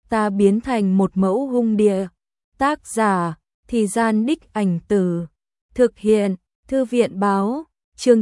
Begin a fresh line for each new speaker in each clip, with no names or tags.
ta biến thành một mẫu hung địa. Tác giả, Thì Gian Đích Ảnh Từ. Thực hiện, Thư viện báo, chương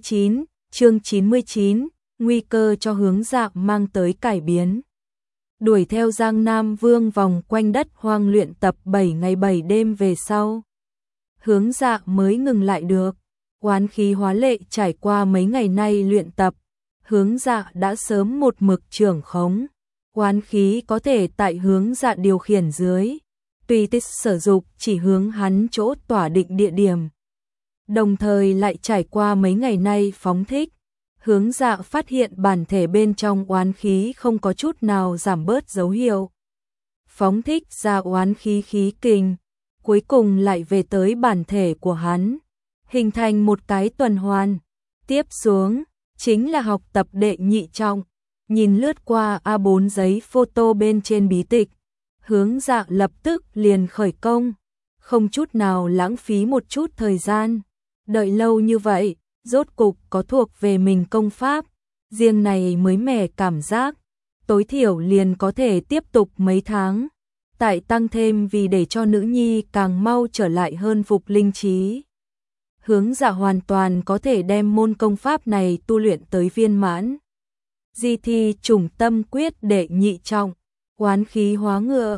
99, nguy cơ cho Hướng Dạ mang tới cải biến. Đuổi theo Giang Nam Vương vòng quanh đất hoang luyện tập 7 ngày 7 đêm về sau. Hướng Dạ mới ngừng lại được, oán khí hóa lệ trải qua mấy ngày nay luyện tập. Hướng Dạ đã sớm một mực trưởng khống. Oán khí có thể tại Hướng Dạ điều khiển dưới, tùy thích sử dụng chỉ hướng hắn chỗ tỏa định địa điểm. Đồng thời lại trải qua mấy ngày nay phóng thích, Hướng Dạ phát hiện bản thể bên trong oán khí không có chút nào giảm bớt dấu hiệu. Phóng thích ra oán khí khí kình, cuối cùng lại về tới bản thể của hắn, hình thành một cái tuần hoàn. Tiếp xuống, chính là học tập đệ nhị trọng. Nhìn lướt qua A4 giấy photo bên trên bí tịch, Hướng Dạ lập tức liền khởi công, không chút nào lãng phí một chút thời gian. Đợi lâu như vậy, rốt cục có thuộc về mình công pháp, riêng này mới mẻ cảm giác, tối thiểu liền có thể tiếp tục mấy tháng. Tại tăng thêm vì để cho nữ nhi càng mau trở lại hơn phục linh trí. Hướng Dạ hoàn toàn có thể đem môn công pháp này tu luyện tới viên mãn. Di thi trùng tâm quyết đệ nhị trọng, oán khí hóa ngựa,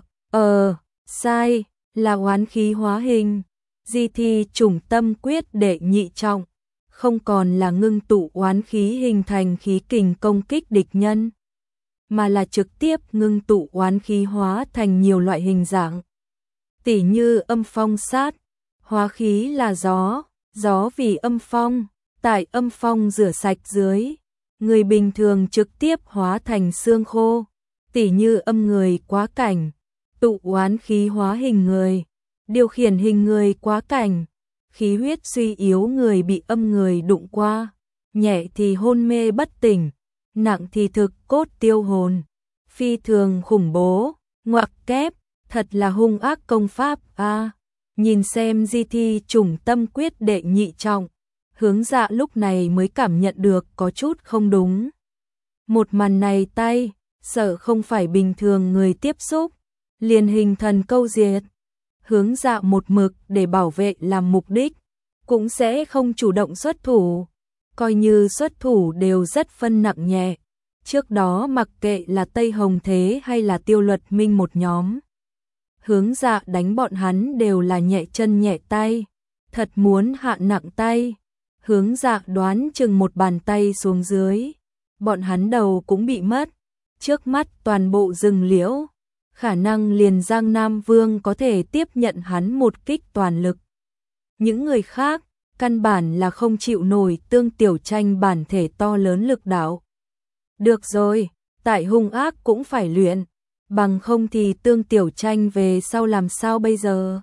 sai, là oán khí hóa hình. Di thi trùng tâm quyết đệ nhị trọng, không còn là ngưng tụ oán khí hình thành khí kình công kích địch nhân, mà là trực tiếp ngưng tụ oán khí hóa thành nhiều loại hình dạng. Tỉ như âm phong sát, hóa khí là gió, gió vì âm phong, tại âm phong rửa sạch dưới, người bình thường trực tiếp hóa thành xương khô. Tỉ như âm người quá cảnh, tụ oán khí hóa hình người, điều khiển hình người quá cảnh, khí huyết suy yếu người bị âm người đụng qua, nhẹ thì hôn mê bất tỉnh, nặng thì thực cốt tiêu hồn. Phi thường khủng bố, ngoặc kép, thật là hung ác công pháp a. Nhìn xem di thi trùng tâm quyết đệ nhị trọng, Hướng Dạ lúc này mới cảm nhận được có chút không đúng. Một màn này tay, sợ không phải bình thường người tiếp xúc, liền hình thần câu diệt. Hướng Dạ một mực để bảo vệ làm mục đích, cũng sẽ không chủ động xuất thủ, coi như xuất thủ đều rất phân nặng nhẹ. Trước đó mặc kệ là Tây Hồng Thế hay là Tiêu Luật Minh một nhóm, Hướng Dạ đánh bọn hắn đều là nhẹ chân nhẹ tay. Thật muốn hạ nặng tay, Hướng Dạ đoán chừng một bàn tay xuống dưới, bọn hắn đầu cũng bị mất. Trước mắt toàn bộ rừng liễu, khả năng liền Giang Nam Vương có thể tiếp nhận hắn một kích toàn lực. Những người khác, căn bản là không chịu nổi Tương Tiểu Tranh bản thể to lớn lực đạo. Được rồi, tại hung ác cũng phải luyện, bằng không thì Tương Tiểu Tranh về sau làm sao bây giờ?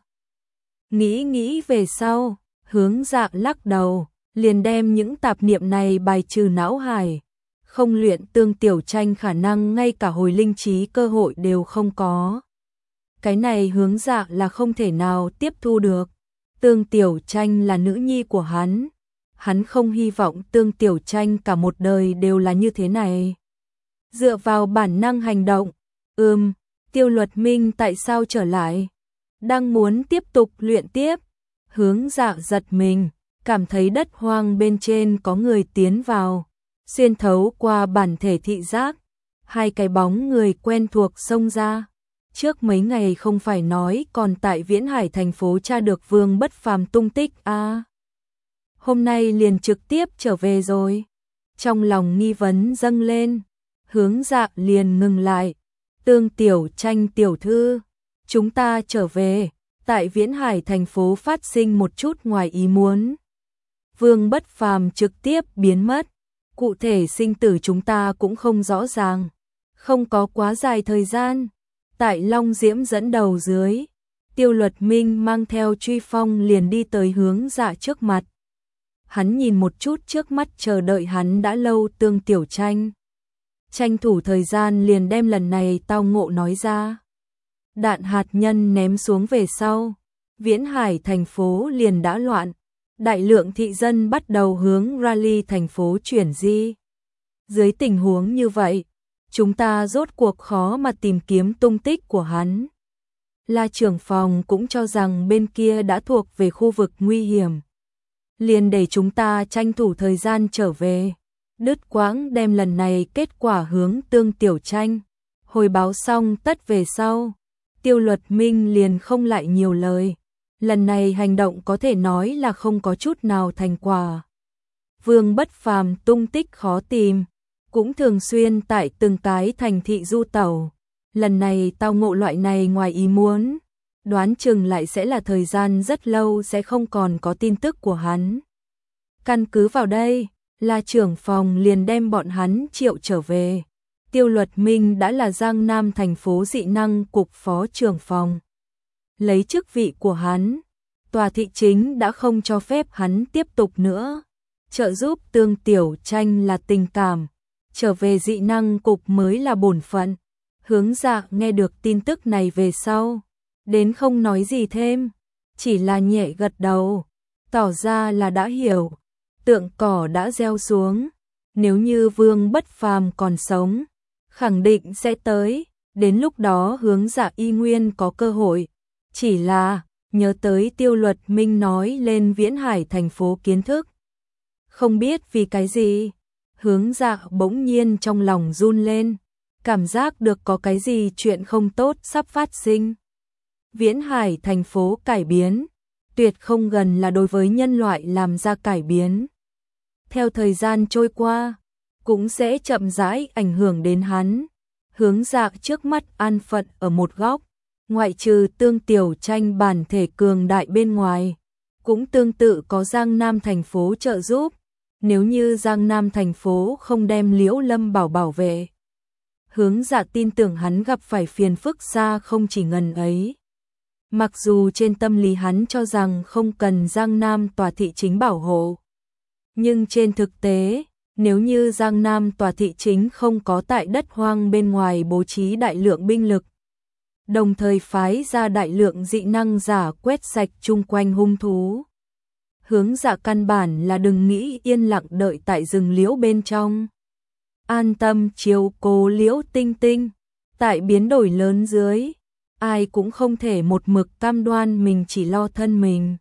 Nghĩ về sau, Hướng Dạ lắc đầu, liền đem những tạp niệm này bài trừ não hải. Không luyện Tương Tiểu Tranh khả năng ngay cả hồi linh trí cơ hội đều không có. Cái này Hướng Dạ là không thể nào tiếp thu được. Tương Tiểu Tranh là nữ nhi của hắn. Hắn không hy vọng Tương Tiểu Tranh cả một đời đều là như thế này. Dựa vào bản năng hành động. Tiêu Luật Minh tại sao trở lại? Đang muốn tiếp tục luyện tiếp. Hướng Dạ giật mình, cảm thấy đất hoang bên trên có người tiến vào. Xuyên thấu qua bản thể thị giác, hai cái bóng người quen thuộc xông ra. Trước mấy ngày không phải nói còn tại Viễn Hải thành phố tra được Vương Bất Phàm tung tích a. Hôm nay liền trực tiếp trở về rồi. Trong lòng nghi vấn dâng lên, Hướng Dạ liền ngừng lại. Tương Tiểu Tranh tiểu thư, chúng ta trở về, tại Viễn Hải thành phố phát sinh một chút ngoài ý muốn. Vương Bất Phàm trực tiếp biến mất. Cụ thể sinh tử chúng ta cũng không rõ ràng, không có quá dài thời gian. Tại Long Diễm dẫn đầu dưới, Tiêu Luật Minh mang theo truy phong liền đi tới Hướng Dạ trước mặt. Hắn nhìn một chút trước mắt chờ đợi hắn đã lâu Tương Tiểu Tranh. Tranh thủ thời gian liền đem lần này tao ngộ nói ra. Đạn hạt nhân ném xuống về sau, Viễn Hải thành phố liền đã loạn. Đại lượng thị dân bắt đầu hướng Raleigh thành phố chuyển di. Dưới tình huống như vậy, chúng ta rốt cuộc khó mà tìm kiếm tung tích của hắn. La trưởng phòng cũng cho rằng bên kia đã thuộc về khu vực nguy hiểm. Liền để chúng ta tranh thủ thời gian trở về. Đứt quãng đem lần này kết quả hướng Tương Tiểu Tranh. Hồi báo xong tất về sau. Tiêu Luật Minh liền không lại nhiều lời. Lần này hành động có thể nói là không có chút nào thành quả. Vương Bất Phàm tung tích khó tìm, cũng thường xuyên tại từng cái thành thị du tẩu. Lần này tao ngộ loại này ngoài ý muốn, đoán chừng lại sẽ là thời gian rất lâu sẽ không còn có tin tức của hắn. Căn cứ vào đây, La trưởng phòng liền đem bọn hắn triệu trở về. Tiêu Luật Minh đã là Giang Nam thành phố dị năng cục phó trưởng phòng. Lấy chức vị của hắn, tòa thị chính đã không cho phép hắn tiếp tục nữa. Trợ giúp Tương Tiểu Tranh là tình cảm, trở về dị năng cục mới là bổn phận. Hướng Dạ nghe được tin tức này về sau, đến không nói gì thêm, chỉ là nhẹ gật đầu, tỏ ra là đã hiểu. Tượng cỏ đã gieo xuống, nếu như Vương Bất Phàm còn sống, khẳng định sẽ tới, đến lúc đó Hướng Dạ y nguyên có cơ hội. Chỉ là, nhớ tới Tiêu Luật Minh nói lên Viễn Hải thành phố kiến thức. Không biết vì cái gì, Hướng Dạ bỗng nhiên trong lòng run lên, cảm giác được có cái gì chuyện không tốt sắp phát sinh. Viễn Hải thành phố cải biến, tuyệt không gần là đối với nhân loại làm ra cải biến. Theo thời gian trôi qua, cũng sẽ chậm rãi ảnh hưởng đến hắn. Hướng Dạ trước mắt an phận ở một góc, ngoại trừ Tương Tiểu Tranh bản thể cường đại bên ngoài, cũng tương tự có Giang Nam thành phố trợ giúp. Nếu như Giang Nam thành phố không đem Liễu Lâm bảo vệ, Hướng Dạ tin tưởng hắn gặp phải phiền phức xa không chỉ ngần ấy. Mặc dù trên tâm lý hắn cho rằng không cần Giang Nam tòa thị chính bảo hộ, nhưng trên thực tế, nếu như Giang Nam tòa thị chính không có tại đất hoang bên ngoài bố trí đại lượng binh lực, đồng thời phái ra đại lượng dị năng giả quét sạch chung quanh hung thú, Hướng Dạ căn bản là đừng nghĩ yên lặng đợi tại rừng liễu bên trong. An tâm chiếu cố Liễu Tinh Tinh, tại biến đổi lớn dưới, ai cũng không thể một mực cam đoan mình chỉ lo thân mình.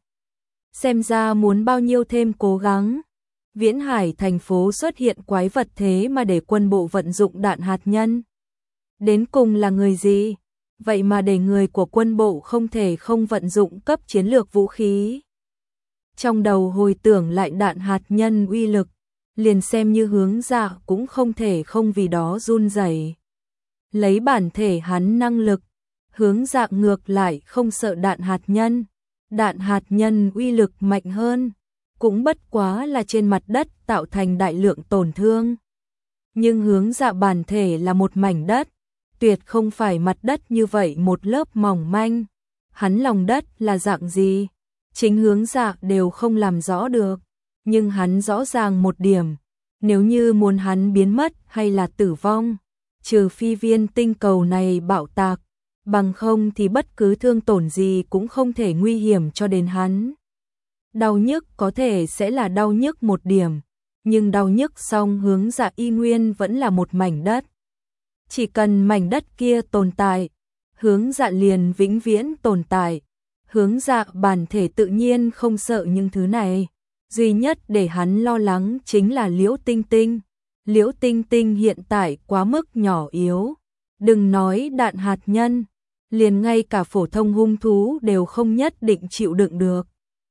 Xem ra muốn bao nhiêu thêm cố gắng. Viễn Hải thành phố xuất hiện quái vật thế mà để quân bộ vận dụng đạn hạt nhân. Đến cùng là người gì? Vậy mà để người của quân bộ không thể không vận dụng cấp chiến lược vũ khí. Trong đầu hồi tưởng lại đạn hạt nhân uy lực, liền xem như Hướng Dạ cũng không thể không vì đó run rẩy. Lấy bản thể hắn năng lực, Hướng Dạ ngược lại không sợ đạn hạt nhân. Đạn hạt nhân uy lực mạnh hơn, cũng bất quá là trên mặt đất tạo thành đại lượng tổn thương. Nhưng Hướng Dạ bản thể là một mảnh đất, tuyệt không phải mặt đất như vậy một lớp mỏng manh. Hắn lòng đất là dạng gì? Chính Hướng Dạ đều không làm rõ được, nhưng hắn rõ ràng một điểm, nếu như muốn hắn biến mất hay là tử vong, trừ phi viên tinh cầu này bạo tạc, bằng không thì bất cứ thương tổn gì cũng không thể nguy hiểm cho đến hắn. Đau nhức có thể sẽ là đau nhức một điểm, nhưng đau nhức xong Hướng Dạ y nguyên vẫn là một mảnh đất. Chỉ cần mảnh đất kia tồn tại, Hướng Dạ liền vĩnh viễn tồn tại. Hướng Dạ bản thể tự nhiên không sợ những thứ này. Duy nhất để hắn lo lắng chính là Liễu Tinh Tinh. Liễu Tinh Tinh hiện tại quá mức nhỏ yếu. Đừng nói đạn hạt nhân, liền ngay cả phổ thông hung thú đều không nhất định chịu đựng được.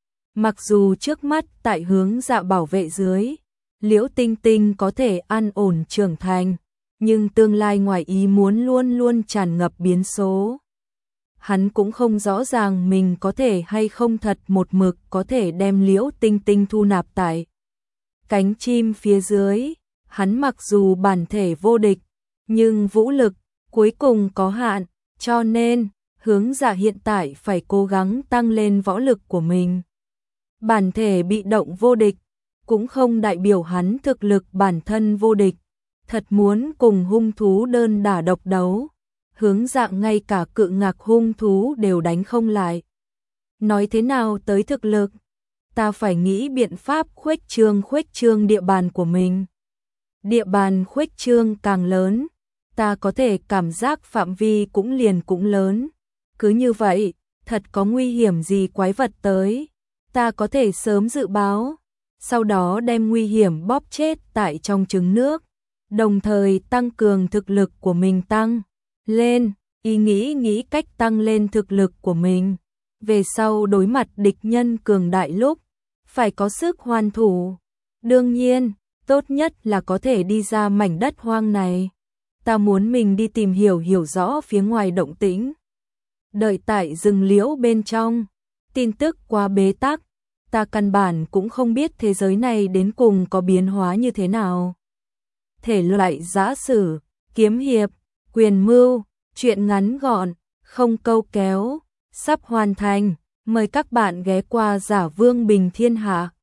Mặc dù trước mắt tại Hướng Dạ bảo vệ dưới, Liễu Tinh Tinh có thể an ổn trưởng thành, nhưng tương lai ngoài ý muốn luôn luôn tràn ngập biến số. Hắn cũng không rõ ràng mình có thể hay không thật một mực có thể đem Liễu Tinh Tinh thu nạp tại cánh chim phía dưới. Hắn mặc dù bản thể vô địch, nhưng vũ lực cuối cùng có hạn, cho nên Hướng Dạ hiện tại phải cố gắng tăng lên võ lực của mình. Bản thể bị động vô địch, cũng không đại biểu hắn thực lực bản thân vô địch. Thật muốn cùng hung thú đơn đả độc đấu, Hướng Dạ ngay cả cự ngạc hung thú đều đánh không lại. Nói thế nào tới thực lực? Ta phải nghĩ biện pháp khuếch trương địa bàn của mình. Địa bàn khuếch trương càng lớn, ta có thể cảm giác phạm vi cũng lớn. Cứ như vậy, thật có nguy hiểm gì quái vật tới, ta có thể sớm dự báo, sau đó đem nguy hiểm bóp chết tại trong trứng nước, đồng thời tăng cường thực lực của mình tăng lên, nghĩ cách tăng lên thực lực của mình. Về sau đối mặt địch nhân cường đại lúc, phải có sức hoàn thủ. Đương nhiên, tốt nhất là có thể đi ra mảnh đất hoang này. Ta muốn mình đi tìm hiểu rõ phía ngoài động tĩnh. Đợi tại rừng liễu bên trong, tin tức qua bế tắc, ta căn bản cũng không biết thế giới này đến cùng có biến hóa như thế nào. Thể loại giã sử, kiếm hiệp, quyền mưu, truyện ngắn gọn, không câu kéo, sắp hoàn thành. Mời các bạn ghé qua Giả Vương Bình Thiên Hạ.